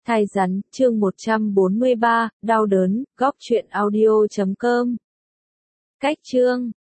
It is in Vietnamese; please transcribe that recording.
Thai rắn, chương 143, đau đớn, góc truyện audio.com. Cách chương